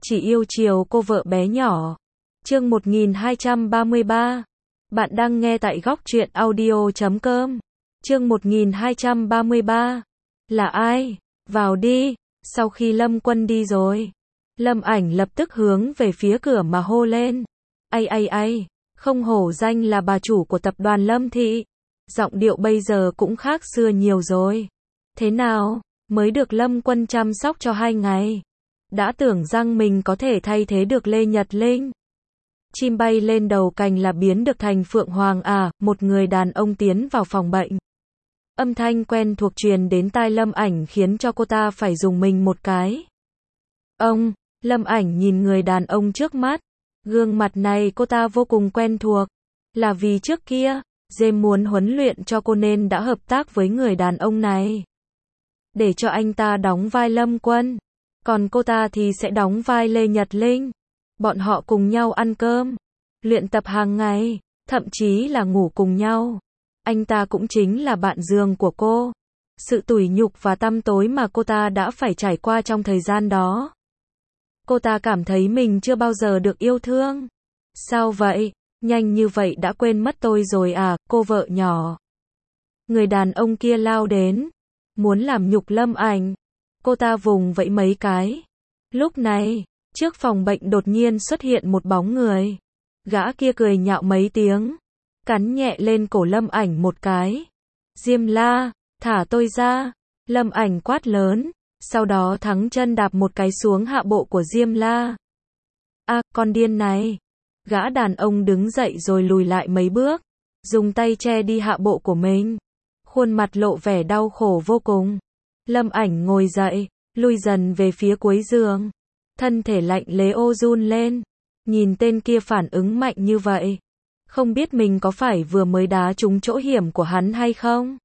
chỉ yêu chiều cô vợ bé nhỏ. Chương 1233. Bạn đang nghe tại góc truyện audio.com. Chương 1233. Là ai? Vào đi. Sau khi Lâm Quân đi rồi, Lâm Ảnh lập tức hướng về phía cửa mà hô lên. Ai, không hổ danh là bà chủ của tập đoàn Lâm Thị. Giọng điệu bây giờ cũng khác xưa nhiều rồi. Thế nào, mới được Lâm Quân chăm sóc cho 2 ngày. Đã tưởng rằng mình có thể thay thế được Lê Nhật Linh. Chim bay lên đầu cành là biến được thành Phượng Hoàng à, một người đàn ông tiến vào phòng bệnh. Âm thanh quen thuộc truyền đến tai Lâm Ảnh khiến cho cô ta phải dùng mình một cái. Ông, Lâm Ảnh nhìn người đàn ông trước mắt. Gương mặt này cô ta vô cùng quen thuộc. Là vì trước kia, James muốn huấn luyện cho cô nên đã hợp tác với người đàn ông này. Để cho anh ta đóng vai Lâm Quân. Còn cô ta thì sẽ đóng vai Lê Nhật Linh. Bọn họ cùng nhau ăn cơm, luyện tập hàng ngày, thậm chí là ngủ cùng nhau. Anh ta cũng chính là bạn giường của cô. Sự tủi nhục và tăm tối mà cô ta đã phải trải qua trong thời gian đó. Cô ta cảm thấy mình chưa bao giờ được yêu thương. Sao vậy? Nhanh như vậy đã quên mất tôi rồi à, cô vợ nhỏ. Người đàn ông kia lao đến, muốn làm nhục Lâm Ảnh. Cô ta vùng vẫy mấy cái. Lúc này, trước phòng bệnh đột nhiên xuất hiện một bóng người. Gã kia cười nhạo mấy tiếng, cắn nhẹ lên cổ Lâm Ảnh một cái. Diêm La, thả tôi ra. Lâm Ảnh quát lớn, sau đó thắng chân đạp một cái xuống hạ bộ của Diêm La. À, con điên này. Gã đàn ông đứng dậy rồi lùi lại mấy bước, dùng tay che đi hạ bộ của mình. Khuôn mặt lộ vẻ đau khổ vô cùng. Lâm Ảnh ngồi dậy, lui dần về phía cuối giường. Thân thể lạnh lẽo run lên. Nhìn tên kia phản ứng mạnh như vậy. Không biết mình có phải vừa mới đá trúng chỗ hiểm của hắn hay không?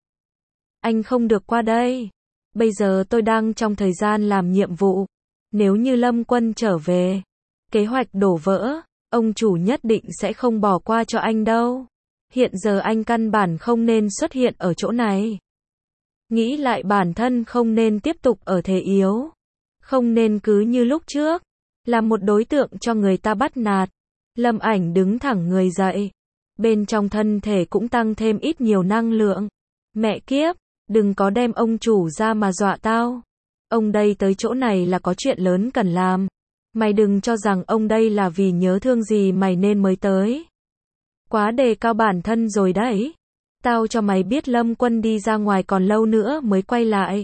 Anh không được qua đây. Bây giờ tôi đang trong thời gian làm nhiệm vụ. Nếu như Lâm Quân trở về, kế hoạch đổ vỡ, ông chủ nhất định sẽ không bỏ qua cho anh đâu. Hiện giờ anh căn bản không nên xuất hiện ở chỗ này. Nghĩ lại bản thân không nên tiếp tục ở thế yếu. Không nên cứ như lúc trước, là một đối tượng cho người ta bắt nạt. Lâm Ảnh đứng thẳng người dậy. Bên trong thân thể cũng tăng thêm ít nhiều năng lượng. Mẹ kiếp, đừng có đem ông chủ ra mà dọa tao. Ông đây tới chỗ này là có chuyện lớn cần làm. Mày đừng cho rằng ông đây là vì nhớ thương gì mày nên mới tới. Quá đề cao bản thân rồi đấy. Tao cho mày biết Lâm Quân đi ra ngoài còn lâu nữa mới quay lại.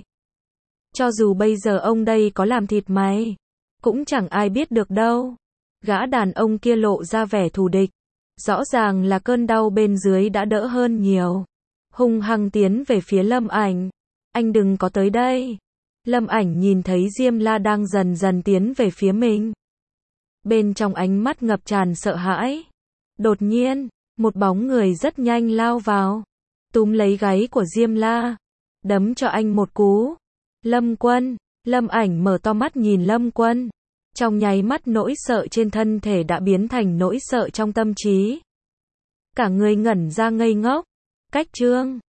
Cho dù bây giờ ông đây có làm thịt mày, cũng chẳng ai biết được đâu. Gã đàn ông kia lộ ra vẻ thù địch. Rõ ràng là cơn đau bên dưới đã đỡ hơn nhiều. Hung hăng tiến về phía Lâm Ảnh. Anh đừng có tới đây. Lâm Ảnh nhìn thấy Diêm La đang dần dần tiến về phía mình. Bên trong ánh mắt ngập tràn sợ hãi. Đột nhiên, một bóng người rất nhanh lao vào. Túm lấy gáy của Diêm La. Đấm cho anh một cú. Lâm Quân. Lâm Ảnh mở to mắt nhìn Lâm Quân. Trong nháy mắt nỗi sợ trên thân thể đã biến thành nỗi sợ trong tâm trí. Cả người ngẩn ra ngây ngốc. Cách chương